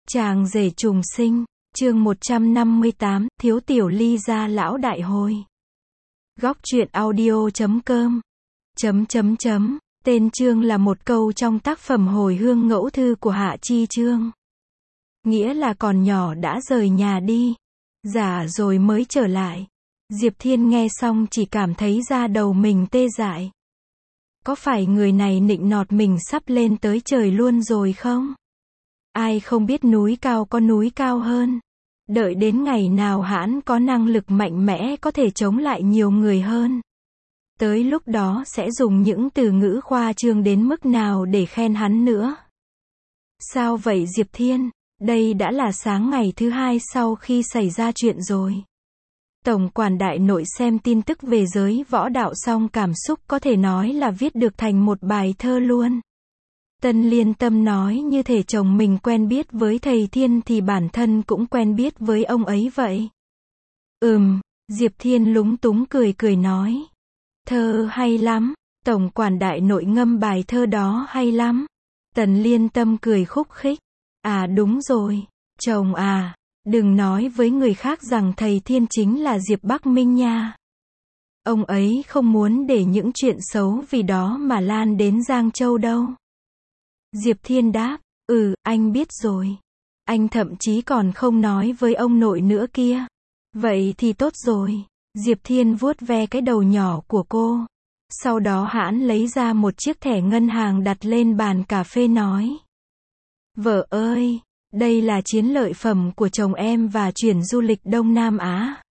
Chàng rể trùng sinh, chương 158, thiếu tiểu ly gia lão đại hồi. Góc truyện audio.com. Tên chương là một câu trong tác phẩm Hồi hương ngẫu thư của Hạ Chi Chương. Nghĩa là còn nhỏ đã rời nhà đi, già rồi mới trở lại. Diệp Thiên nghe xong chỉ cảm thấy da đầu mình tê dại. Có phải người này nịnh nọt mình sắp lên tới trời luôn rồi không? Ai không biết núi cao có núi cao hơn. Đợi đến ngày nào hãn có năng lực mạnh mẽ có thể chống lại nhiều người hơn. Tới lúc đó sẽ dùng những từ ngữ khoa trương đến mức nào để khen hắn nữa. Sao vậy Diệp Thiên? Đây đã là sáng ngày thứ hai sau khi xảy ra chuyện rồi. Tổng quản đại nội xem tin tức về giới võ đạo xong cảm xúc có thể nói là viết được thành một bài thơ luôn. Tân Liên Tâm nói như thể chồng mình quen biết với thầy Thiên thì bản thân cũng quen biết với ông ấy vậy. Diệp Thiên lúng túng cười cười nói. Thơ hay lắm, tổng quản đại nội ngâm bài thơ đó hay lắm. Tần Liên Tâm cười khúc khích. À đúng rồi, chồng à, đừng nói với người khác rằng thầy Thiên chính là Diệp Bắc Minh nha. Ông ấy không muốn để những chuyện xấu vì đó mà lan đến Giang Châu đâu. Diệp Thiên đáp, anh biết rồi. Anh thậm chí còn không nói với ông nội nữa kia. Vậy thì tốt rồi. Diệp Thiên vuốt ve cái đầu nhỏ của cô. Sau đó hãn lấy ra một chiếc thẻ ngân hàng đặt lên bàn cà phê nói. Vợ ơi, đây là chiến lợi phẩm của chồng em và chuyển du lịch Đông Nam Á.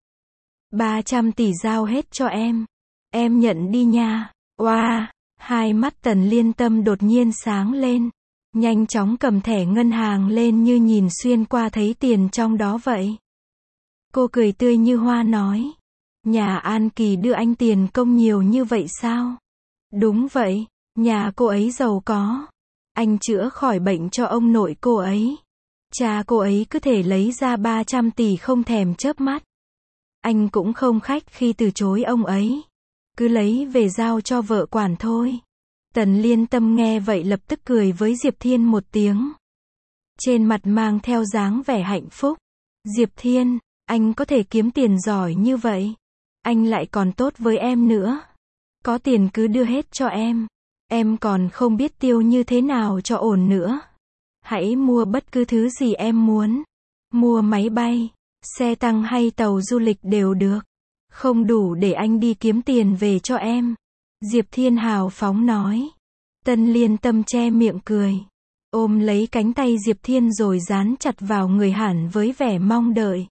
300 tỷ giao hết cho em. Em nhận đi nha. Wow! Hai mắt Tần Liên Tâm đột nhiên sáng lên. Nhanh chóng cầm thẻ ngân hàng lên như nhìn xuyên qua thấy tiền trong đó vậy. Cô cười tươi như hoa nói. Nhà An Kỳ đưa anh tiền công nhiều như vậy sao? Đúng vậy, nhà cô ấy giàu có. Anh chữa khỏi bệnh cho ông nội cô ấy. Cha cô ấy cứ thể lấy ra 300 tỷ không thèm chớp mắt. Anh cũng không khách khi từ chối ông ấy. Cứ lấy về giao cho vợ quản thôi. Tần Liên Tâm nghe vậy lập tức cười với Diệp Thiên một tiếng. Trên mặt mang theo dáng vẻ hạnh phúc. Diệp Thiên, anh có thể kiếm tiền giỏi như vậy. Anh lại còn tốt với em nữa. Có tiền cứ đưa hết cho em. Em còn không biết tiêu như thế nào cho ổn nữa. Hãy mua bất cứ thứ gì em muốn. Mua máy bay, xe tăng hay tàu du lịch đều được. Không đủ để anh đi kiếm tiền về cho em. Diệp Thiên hào phóng nói. Tân Liên Tâm che miệng cười. Ôm lấy cánh tay Diệp Thiên rồi dán chặt vào người hẳn với vẻ mong đợi.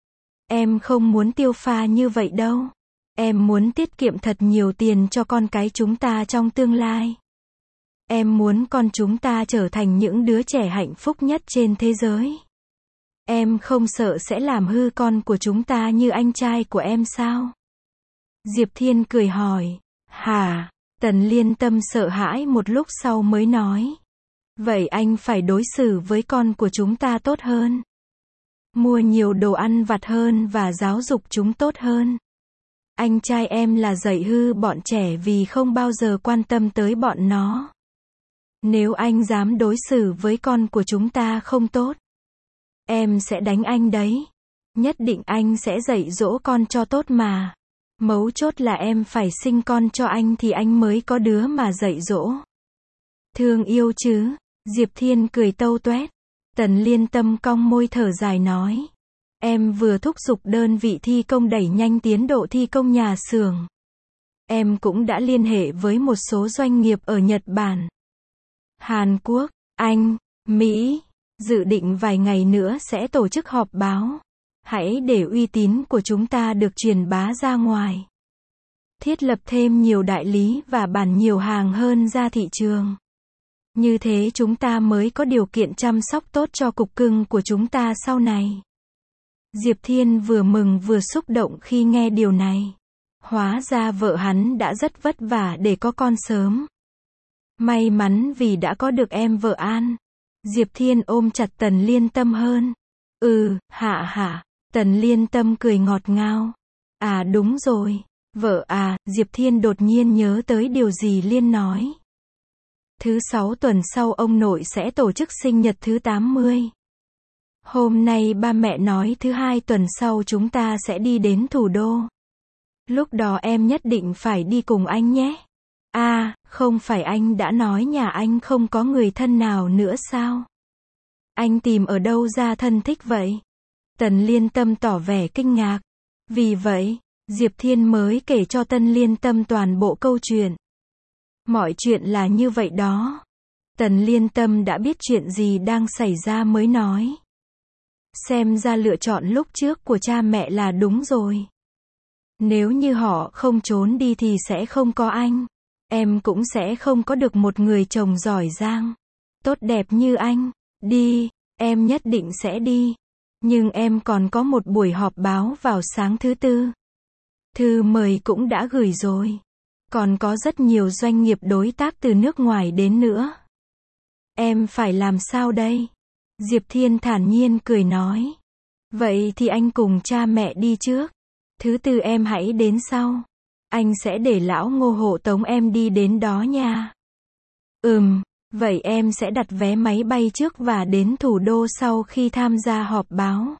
Em không muốn tiêu pha như vậy đâu. Em muốn tiết kiệm thật nhiều tiền cho con cái chúng ta trong tương lai. Em muốn con chúng ta trở thành những đứa trẻ hạnh phúc nhất trên thế giới. Em không sợ sẽ làm hư con của chúng ta như anh trai của em sao? Diệp Thiên cười hỏi. Hả? Tần Liên Tâm sợ hãi một lúc sau mới nói. Vậy anh phải đối xử với con của chúng ta tốt hơn. Mua nhiều đồ ăn vặt hơn và giáo dục chúng tốt hơn. Anh trai em là dạy hư bọn trẻ vì không bao giờ quan tâm tới bọn nó. Nếu anh dám đối xử với con của chúng ta không tốt, em sẽ đánh anh đấy. Nhất định anh sẽ dạy dỗ con cho tốt mà. Mấu chốt là em phải sinh con cho anh thì anh mới có đứa mà dạy dỗ. Thương yêu chứ? Diệp Thiên cười tâu toét. Tần Liên Tâm cong môi thở dài nói. Em vừa thúc giục đơn vị thi công đẩy nhanh tiến độ thi công nhà xưởng. Em cũng đã liên hệ với một số doanh nghiệp ở Nhật Bản, Hàn Quốc, Anh, Mỹ. Dự định vài ngày nữa sẽ tổ chức họp báo. Hãy để uy tín của chúng ta được truyền bá ra ngoài. Thiết lập thêm nhiều đại lý và bản nhiều hàng hơn ra thị trường. Như thế chúng ta mới có điều kiện chăm sóc tốt cho cục cưng của chúng ta sau này. Diệp Thiên vừa mừng vừa xúc động khi nghe điều này. Hóa ra vợ hắn đã rất vất vả để có con sớm. May mắn vì đã có được em vợ An. Diệp Thiên ôm chặt Tần Liên Tâm hơn. Hạ. Tần Liên Tâm cười ngọt ngào. À đúng rồi. Vợ à, Diệp Thiên đột nhiên nhớ tới điều gì Liên nói. Thứ 6 tuần sau ông nội sẽ tổ chức sinh nhật thứ 80. Hôm nay ba mẹ nói thứ hai tuần sau chúng ta sẽ đi đến thủ đô. Lúc đó em nhất định phải đi cùng anh nhé. À, không phải anh đã nói nhà anh không có người thân nào nữa sao? Anh tìm ở đâu ra thân thích vậy? Tần Liên Tâm tỏ vẻ kinh ngạc. Vì vậy, Diệp Thiên mới kể cho Tần Liên Tâm toàn bộ câu chuyện. Mọi chuyện là như vậy đó. Tần Liên Tâm đã biết chuyện gì đang xảy ra mới nói. Xem ra lựa chọn lúc trước của cha mẹ là đúng rồi. Nếu như họ không trốn đi thì sẽ không có anh. Em cũng sẽ không có được một người chồng giỏi giang, tốt đẹp như anh. Đi, em nhất định sẽ đi. Nhưng em còn có một buổi họp báo vào sáng thứ Tư. Thư mời cũng đã gửi rồi. Còn có rất nhiều doanh nghiệp đối tác từ nước ngoài đến nữa. Em phải làm sao đây? Diệp Thiên thản nhiên cười nói. Vậy thì anh cùng cha mẹ đi trước. Thứ Tư em hãy đến sau. Anh sẽ để lão Ngô hộ tống em đi đến đó nha. Vậy em sẽ đặt vé máy bay trước và đến thủ đô sau khi tham gia họp báo.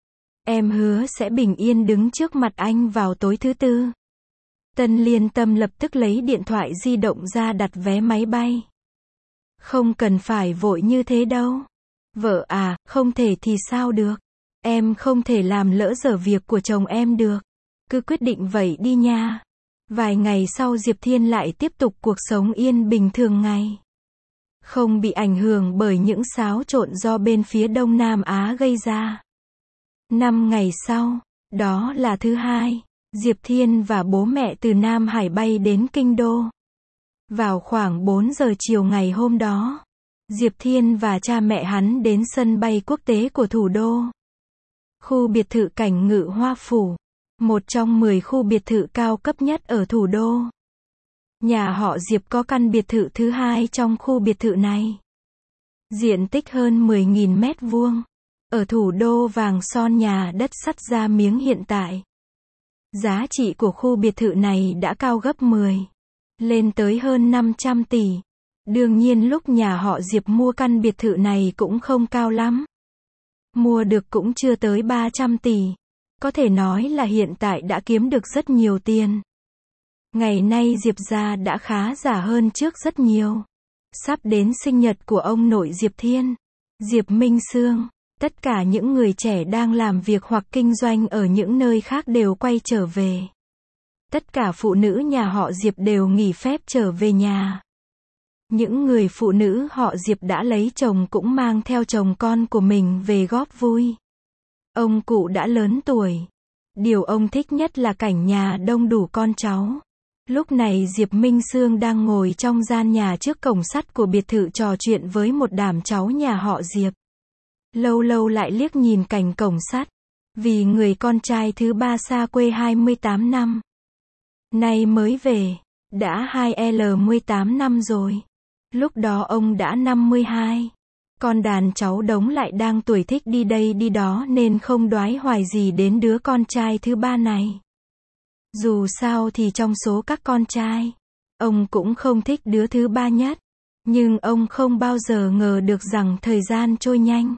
Em hứa sẽ bình yên đứng trước mặt anh vào tối thứ Tư. Tần Liên Tâm lập tức lấy điện thoại di động ra đặt vé máy bay. Không cần phải vội như thế đâu. Vợ à, không thể thì sao được. Em không thể làm lỡ dở việc của chồng em được. Cứ quyết định vậy đi nha. Vài ngày sau Diệp Thiên lại tiếp tục cuộc sống yên bình thường ngày. Không bị ảnh hưởng bởi những xáo trộn do bên phía Đông Nam Á gây ra. 5 ngày sau, đó là thứ Hai, Diệp Thiên và bố mẹ từ Nam Hải bay đến Kinh Đô. Vào khoảng 4 giờ chiều ngày hôm đó, Diệp Thiên và cha mẹ hắn đến sân bay quốc tế của thủ đô. Khu biệt thự cảnh ngự Hoa Phủ, một trong 10 khu biệt thự cao cấp nhất ở thủ đô. Nhà họ Diệp có căn biệt thự thứ hai trong khu biệt thự này. Diện tích hơn 10.000 mét vuông. Ở thủ đô vàng son nhà đất sắt ra miếng hiện tại. Giá trị của khu biệt thự này đã cao gấp 10. Lên tới hơn 500 tỷ. Đương nhiên lúc nhà họ Diệp mua căn biệt thự này cũng không cao lắm. Mua được cũng chưa tới 300 tỷ. Có thể nói là hiện tại đã kiếm được rất nhiều tiền. Ngày nay Diệp gia đã khá giả hơn trước rất nhiều. Sắp đến sinh nhật của ông nội Diệp Thiên, Diệp Minh Xương, tất cả những người trẻ đang làm việc hoặc kinh doanh ở những nơi khác đều quay trở về. Tất cả phụ nữ nhà họ Diệp đều nghỉ phép trở về nhà. Những người phụ nữ họ Diệp đã lấy chồng cũng mang theo chồng con của mình về góp vui. Ông cụ đã lớn tuổi. Điều ông thích nhất là cảnh nhà đông đủ con cháu. Lúc này Diệp Minh Xương đang ngồi trong gian nhà trước cổng sắt của biệt thự trò chuyện với một đám cháu nhà họ Diệp. Lâu lâu lại liếc nhìn cảnh cổng sắt. Vì người con trai thứ ba xa quê 28 năm. Nay mới về. Đã 2L18 năm rồi. Lúc đó ông đã 52. Con đàn cháu đống lại đang tuổi thích đi đây đi đó nên không đoái hoài gì đến đứa con trai thứ ba này. Dù sao thì trong số các con trai, ông cũng không thích đứa thứ ba nhất. Nhưng ông không bao giờ ngờ được rằng thời gian trôi nhanh.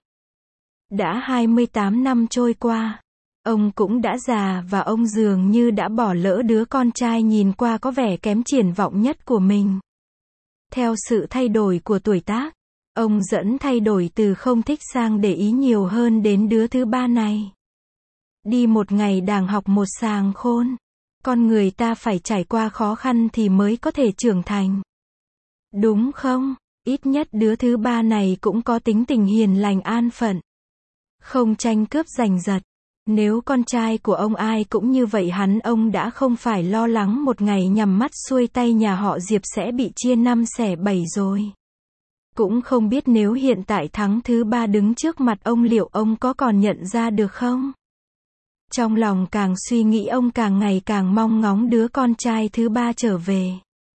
Đã 28 năm trôi qua, ông cũng đã già và ông dường như đã bỏ lỡ đứa con trai nhìn qua có vẻ kém triển vọng nhất của mình. Theo sự thay đổi của tuổi tác, ông dần thay đổi từ không thích sang để ý nhiều hơn đến đứa thứ ba này. Đi một ngày đàng học một sàng khôn. Con người ta phải trải qua khó khăn thì mới có thể trưởng thành. Đúng không? Ít nhất đứa thứ ba này cũng có tính tình hiền lành an phận. Không tranh cướp giành giật. Nếu con trai của ông ai cũng như vậy ông đã không phải lo lắng một ngày nhắm mắt xuôi tay nhà họ Diệp sẽ bị chia 5 xẻ 7 rồi. Cũng không biết nếu hiện tại thắng thứ ba đứng trước mặt ông liệu ông có còn nhận ra được không? Trong lòng càng suy nghĩ ông càng ngày càng mong ngóng đứa con trai thứ ba trở về.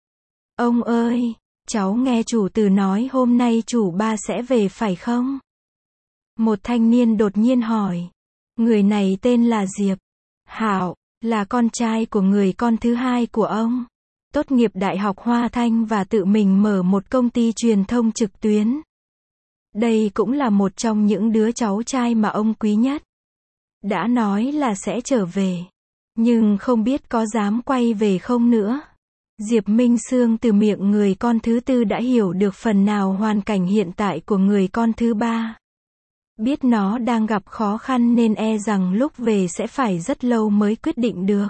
Ông ơi, cháu nghe chủ tử nói hôm nay chủ ba sẽ về phải không? Một thanh niên đột nhiên hỏi. Người này tên là Diệp Hạo, là con trai của người con thứ hai của ông. Tốt nghiệp Đại học Hoa Thanh và tự mình mở một công ty truyền thông trực tuyến. Đây cũng là một trong những đứa cháu trai mà ông quý nhất. Đã nói là sẽ trở về. Nhưng không biết có dám quay về không nữa. Diệp Minh Sương từ miệng người con thứ tư đã hiểu được phần nào hoàn cảnh hiện tại của người con thứ ba. Biết nó đang gặp khó khăn nên e rằng lúc về sẽ phải rất lâu mới quyết định được.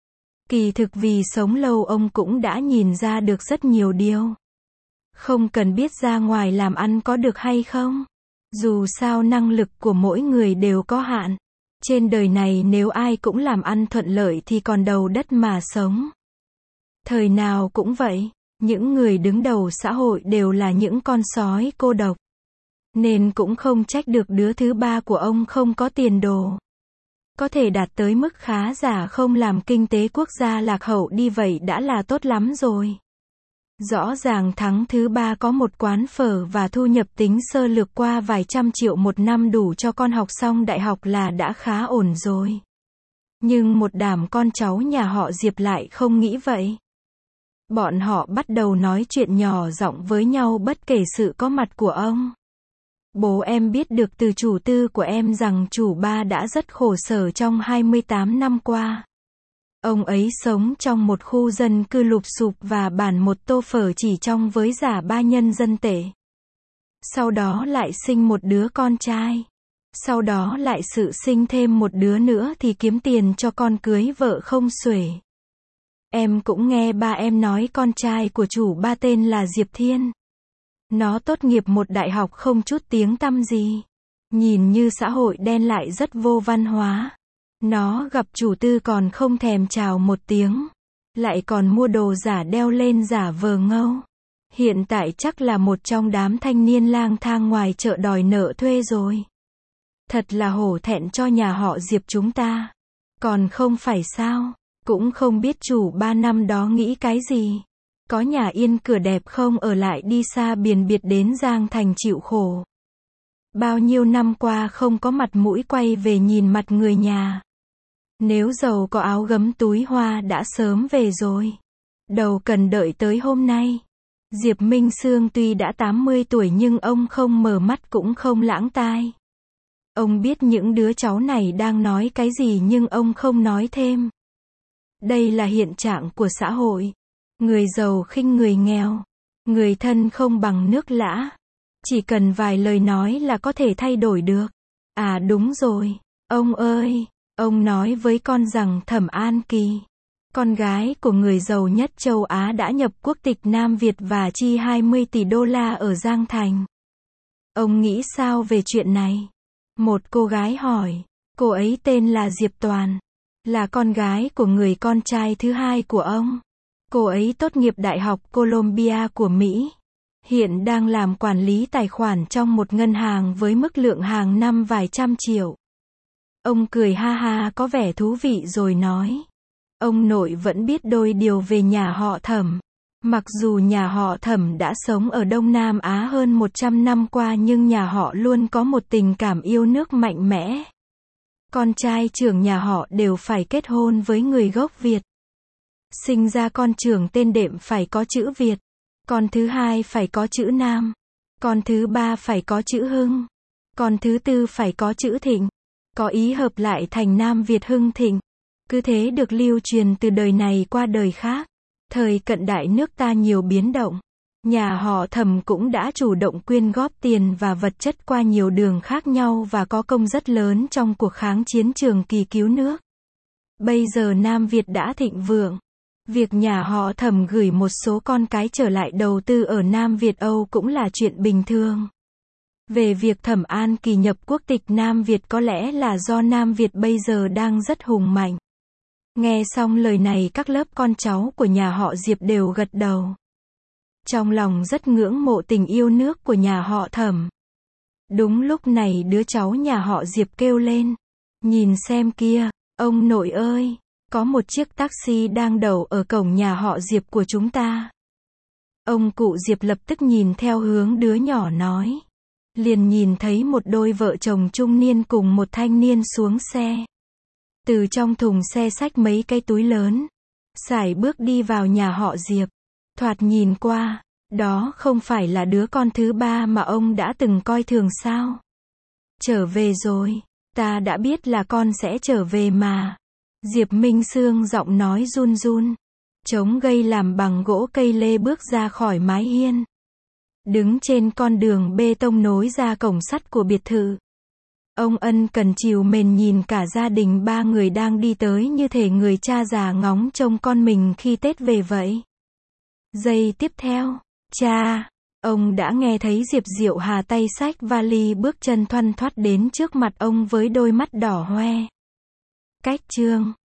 Kỳ thực vì sống lâu ông cũng đã nhìn ra được rất nhiều điều. Không cần biết ra ngoài làm ăn có được hay không. Dù sao năng lực của mỗi người đều có hạn. Trên đời này nếu ai cũng làm ăn thuận lợi thì còn đầu đất mà sống. Thời nào cũng vậy, những người đứng đầu xã hội đều là những con sói cô độc. Nên cũng không trách được đứa thứ ba của ông không có tiền đồ. Có thể đạt tới mức khá giả không làm kinh tế quốc gia lạc hậu đi vậy đã là tốt lắm rồi. Rõ ràng tháng thứ ba có một quán phở và thu nhập tính sơ lược qua vài trăm triệu một năm đủ cho con học xong đại học là đã khá ổn rồi. Nhưng một đám con cháu nhà họ Diệp lại không nghĩ vậy. Bọn họ bắt đầu nói chuyện nhỏ giọng với nhau bất kể sự có mặt của ông. Bố em biết được từ chủ tư của em rằng chủ ba đã rất khổ sở trong 28 năm qua. Ông ấy sống trong một khu dân cư lụp xụp và bản một tô phở chỉ trong với giá 3 nhân dân tệ. Sau đó lại sinh một đứa con trai. Sau đó lại sự sinh thêm một đứa nữa thì kiếm tiền cho con cưới vợ không xuể. Em cũng nghe ba em nói con trai của chủ ba tên là Diệp Thiên. Nó tốt nghiệp một đại học không chút tiếng tăm gì. Nhìn như xã hội đen lại rất vô văn hóa. Nó gặp chủ tư còn không thèm chào một tiếng. Lại còn mua đồ giả đeo lên giả vờ ngâu. Hiện tại chắc là một trong đám thanh niên lang thang ngoài chợ đòi nợ thuê rồi. Thật là hổ thẹn cho nhà họ Diệp chúng ta. Còn không phải sao, cũng không biết chủ 3 năm đó nghĩ cái gì. Có nhà yên cửa đẹp không ở lại đi xa biển biệt đến Giang Thành chịu khổ. Bao nhiêu năm qua không có mặt mũi quay về nhìn mặt người nhà. Nếu giàu có áo gấm túi hoa đã sớm về rồi. Đâu cần đợi tới hôm nay. Diệp Minh Sương tuy đã 80 tuổi nhưng ông không mở mắt cũng không lãng tai. Ông biết những đứa cháu này đang nói cái gì nhưng ông không nói thêm. Đây là hiện trạng của xã hội. Người giàu khinh người nghèo. Người thân không bằng nước lã. Chỉ cần vài lời nói là có thể thay đổi được. À đúng rồi. Ông ơi, ông nói với con rằng Thẩm An Kỳ, con gái của người giàu nhất châu Á đã nhập quốc tịch Nam Việt và chi 20 tỷ đô la ở Giang Thành. Ông nghĩ sao về chuyện này? Một cô gái hỏi. Cô ấy tên là Diệp Toàn. Là con gái của người con trai thứ hai của ông. Cô ấy tốt nghiệp Đại học Columbia của Mỹ. Hiện đang làm quản lý tài khoản trong một ngân hàng với mức lượng hàng năm vài trăm triệu. Ông cười ha ha có vẻ thú vị rồi nói. Ông nội vẫn biết đôi điều về nhà họ Thẩm. Mặc dù nhà họ Thẩm đã sống ở Đông Nam Á hơn 100 năm qua nhưng nhà họ luôn có một tình cảm yêu nước mạnh mẽ. Con trai trưởng nhà họ đều phải kết hôn với người gốc Việt. Sinh ra con trưởng tên đệm phải có chữ Việt. Con thứ hai phải có chữ Nam. Con thứ ba phải có chữ Hưng. Con thứ tư phải có chữ Thịnh. Có ý hợp lại thành Nam Việt Hưng Thịnh. Cứ thế được lưu truyền từ đời này qua đời khác. Thời cận đại nước ta nhiều biến động. Nhà họ Thẩm cũng đã chủ động quyên góp tiền và vật chất qua nhiều đường khác nhau và có công rất lớn trong cuộc kháng chiến Trường Kỳ cứu nước. Bây giờ Nam Việt đã thịnh vượng. Việc nhà họ Thẩm gửi một số con cái trở lại đầu tư ở Nam Việt Âu cũng là chuyện bình thường. Về việc Thẩm An Kỳ nhập quốc tịch Nam Việt có lẽ là do Nam Việt bây giờ đang rất hùng mạnh. Nghe xong lời này các lớp con cháu của nhà họ Diệp đều gật đầu. Trong lòng rất ngưỡng mộ tình yêu nước của nhà họ Thẩm. Đúng lúc này đứa cháu nhà họ Diệp kêu lên. Nhìn xem kia, ông nội ơi, có một chiếc taxi đang đậu ở cổng nhà họ Diệp của chúng ta. Ông cụ Diệp lập tức nhìn theo hướng đứa nhỏ nói. Liền nhìn thấy một đôi vợ chồng trung niên cùng một thanh niên xuống xe. Từ trong thùng xe xách mấy cái túi lớn. Sải bước đi vào nhà họ Diệp. Thoạt nhìn qua, Đó không phải là đứa con thứ ba mà ông đã từng coi thường sao? Trở về rồi. Ta đã biết là con sẽ trở về mà. Diệp Minh Sương giọng nói run run. Trống gây làm bằng gỗ cây lê bước ra khỏi mái hiên. Đứng trên con đường bê tông nối ra cổng sắt của biệt thự. Ông ân cần trìu mến nhìn cả gia đình ba người đang đi tới như thể người cha già ngóng trông con mình khi Tết về vậy. Giây tiếp theo, cha, ông đã nghe thấy Diệp Diệu Hà tay xách vali bước chân thoăn thoắt đến trước mặt ông với đôi mắt đỏ hoe. Cách chương